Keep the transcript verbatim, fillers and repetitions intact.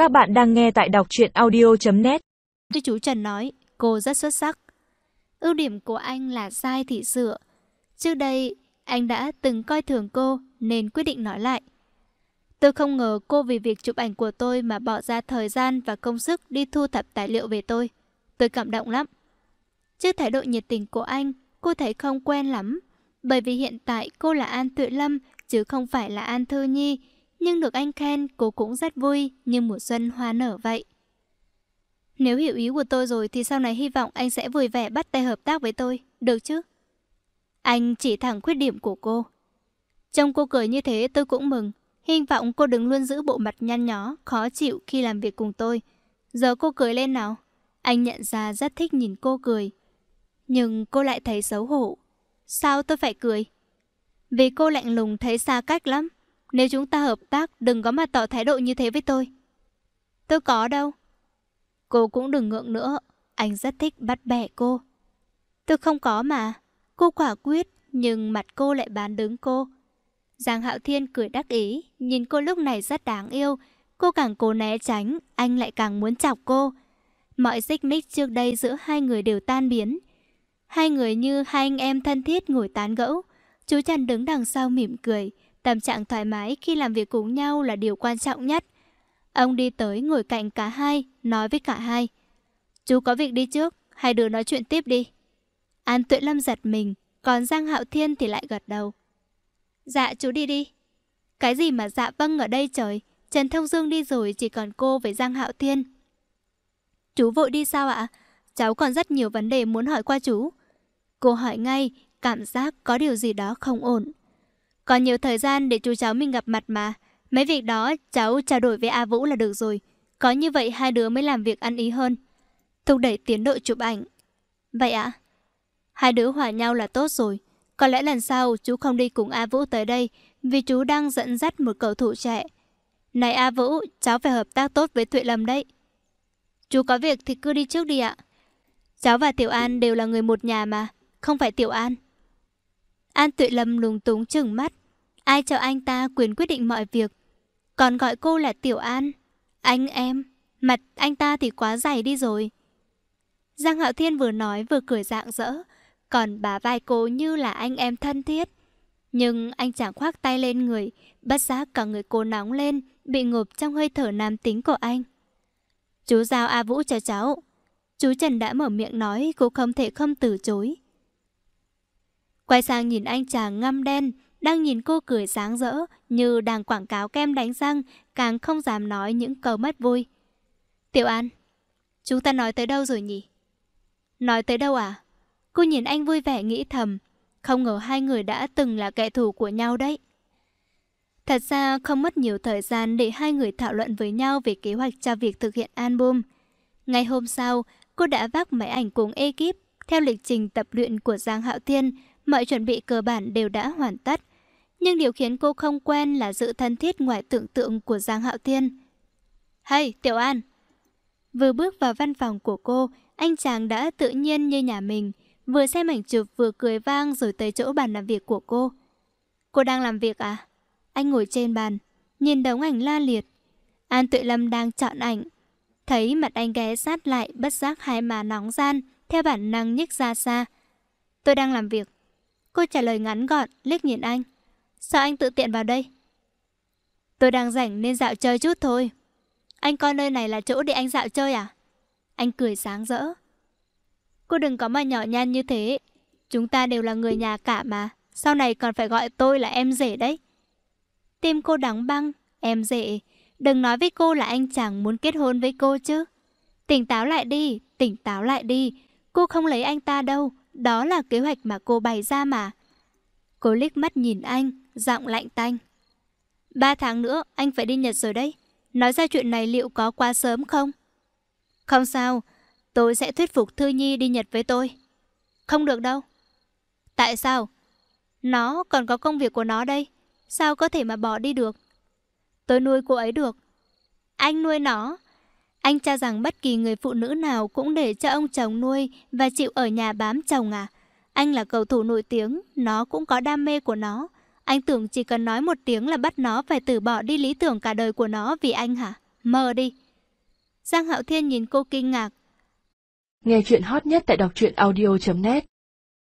Các bạn đang nghe tại đọc truyện audio chấm net. Như chú Trần nói, cô rất xuất sắc. Ưu điểm của anh là sai thì sửa. Trước đây, anh đã từng coi thường cô nên quyết định nói lại. Tôi không ngờ cô vì việc chụp ảnh của tôi mà bỏ ra thời gian và công sức đi thu thập tài liệu về tôi. Tôi cảm động lắm. Trước thái độ nhiệt tình của anh, cô thấy không quen lắm. Bởi vì hiện tại cô là An Tuệ Lâm chứ không phải là An Thư Nhi. Nhưng được anh khen cô cũng rất vui, như mùa xuân hoa nở vậy. Nếu hiểu ý của tôi rồi thì sau này hy vọng anh sẽ vui vẻ bắt tay hợp tác với tôi, được chứ? Anh chỉ thẳng khuyết điểm của cô. Trông cô cười như thế tôi cũng mừng. Hy vọng cô đừng luôn giữ bộ mặt nhăn nhó, khó chịu khi làm việc cùng tôi. Giờ cô cười lên nào. Anh nhận ra rất thích nhìn cô cười. Nhưng cô lại thấy xấu hổ. Sao tôi phải cười? Vì cô lạnh lùng thấy xa cách lắm. Nếu chúng ta hợp tác, đừng có mà tỏ thái độ như thế với tôi. Tôi có đâu. Cô cũng đừng ngượng nữa. Anh rất thích bắt bẻ cô. Tôi không có mà. Cô quả quyết, nhưng mặt cô lại bán đứng cô. Giang Hạo Thiên cười đắc ý, nhìn cô lúc này rất đáng yêu. Cô càng cố né tránh, anh lại càng muốn chọc cô. Mọi xích mích trước đây giữa hai người đều tan biến. Hai người như hai anh em thân thiết ngồi tán gẫu. Chú Trần đứng đằng sau mỉm cười. Tâm trạng thoải mái khi làm việc cùng nhau là điều quan trọng nhất. Ông đi tới ngồi cạnh cả hai, nói với cả hai. Chú có việc đi trước, hai đứa nói chuyện tiếp đi. An Tuệ Lâm giật mình, còn Giang Hạo Thiên thì lại gật đầu. Dạ chú đi đi. Cái gì mà dạ vâng ở đây trời. Trần Thông Dương đi rồi, chỉ còn cô với Giang Hạo Thiên. Chú vội đi sao ạ? Cháu còn rất nhiều vấn đề muốn hỏi qua chú. Cô hỏi ngay, cảm giác có điều gì đó không ổn. Còn nhiều thời gian để chú cháu mình gặp mặt mà. Mấy việc đó cháu trao đổi với A Vũ là được rồi. Có như vậy hai đứa mới làm việc ăn ý hơn. Thúc đẩy tiến độ chụp ảnh. Vậy ạ? Hai đứa hòa nhau là tốt rồi. Có lẽ lần sau chú không đi cùng A Vũ tới đây, vì chú đang dẫn dắt một cầu thủ trẻ. Này A Vũ, cháu phải hợp tác tốt với Tuệ Lâm đấy. Chú có việc thì cứ đi trước đi ạ. Cháu và Tiểu An đều là người một nhà mà. Không phải Tiểu An. An Tuệ Lâm lúng túng trừng mắt. Ai cho anh ta quyền quyết định mọi việc? Còn gọi cô là Tiểu An. Anh em. Mặt anh ta thì quá dày đi rồi. Giang Hạo Thiên vừa nói vừa cười rạng rỡ. Còn bả vai cô như là anh em thân thiết. Nhưng anh chẳng khoác tay lên người. Bất giác cả người cô nóng lên, bị ngộp trong hơi thở nam tính của anh. Chú giao A Vũ cho cháu. Chú Trần đã mở miệng nói, cô không thể không từ chối. Quay sang nhìn anh chàng ngăm đen, đang nhìn cô cười sáng rỡ như đang quảng cáo kem đánh răng, càng không dám nói những câu mất vui. Tiểu An, chúng ta nói tới đâu rồi nhỉ? Nói tới đâu à? Cô nhìn anh vui vẻ nghĩ thầm, không ngờ hai người đã từng là kẻ thù của nhau đấy. Thật ra không mất nhiều thời gian để hai người thảo luận với nhau về kế hoạch cho việc thực hiện album. Ngày hôm sau, cô đã vác máy ảnh cùng ekip. Theo lịch trình tập luyện của Giang Hạo Thiên, mọi chuẩn bị cơ bản đều đã hoàn tất. Nhưng điều khiến cô không quen là sự thân thiết ngoài tưởng tượng của Giang Hạo Thiên. Hey, Tiểu An! Vừa bước vào văn phòng của cô, anh chàng đã tự nhiên như nhà mình. Vừa xem ảnh chụp vừa cười vang rồi tới chỗ bàn làm việc của cô. Cô đang làm việc à? Anh ngồi trên bàn, nhìn đống ảnh la liệt. An Tuệ Lâm đang chọn ảnh. Thấy mặt anh ghé sát lại, bất giác hai má nóng ran, theo bản năng nhích ra xa. Tôi đang làm việc. Cô trả lời ngắn gọn, liếc nhìn anh. Sao anh tự tiện vào đây? Tôi đang rảnh nên dạo chơi chút thôi. Anh coi nơi này là chỗ để anh dạo chơi à? Anh cười sáng rỡ. Cô đừng có mà nhỏ nhan như thế. Chúng ta đều là người nhà cả mà. Sau này còn phải gọi tôi là em rể đấy. Tim cô đóng băng. Em rể. Đừng nói với cô là anh chàng muốn kết hôn với cô chứ. Tỉnh táo lại đi. Tỉnh táo lại đi. Cô không lấy anh ta đâu. Đó là kế hoạch mà cô bày ra mà. Cô liếc mắt nhìn anh, giọng lạnh tanh. Ba tháng nữa anh phải đi Nhật rồi đấy. Nói ra chuyện này liệu có quá sớm không? Không sao. Tôi sẽ thuyết phục Thư Nhi đi Nhật với tôi. Không được đâu. Tại sao? Nó còn có công việc của nó đây. Sao có thể mà bỏ đi được? Tôi nuôi cô ấy được. Anh nuôi nó? Anh cho rằng bất kỳ người phụ nữ nào cũng để cho ông chồng nuôi và chịu ở nhà bám chồng à? Anh là cầu thủ nổi tiếng, nó cũng có đam mê của nó. Anh tưởng chỉ cần nói một tiếng là bắt nó phải từ bỏ đi lý tưởng cả đời của nó vì anh hả? Mơ đi. Giang Hạo Thiên nhìn cô kinh ngạc. Nghe chuyện hot nhất tại đọc truyện audio chấm net.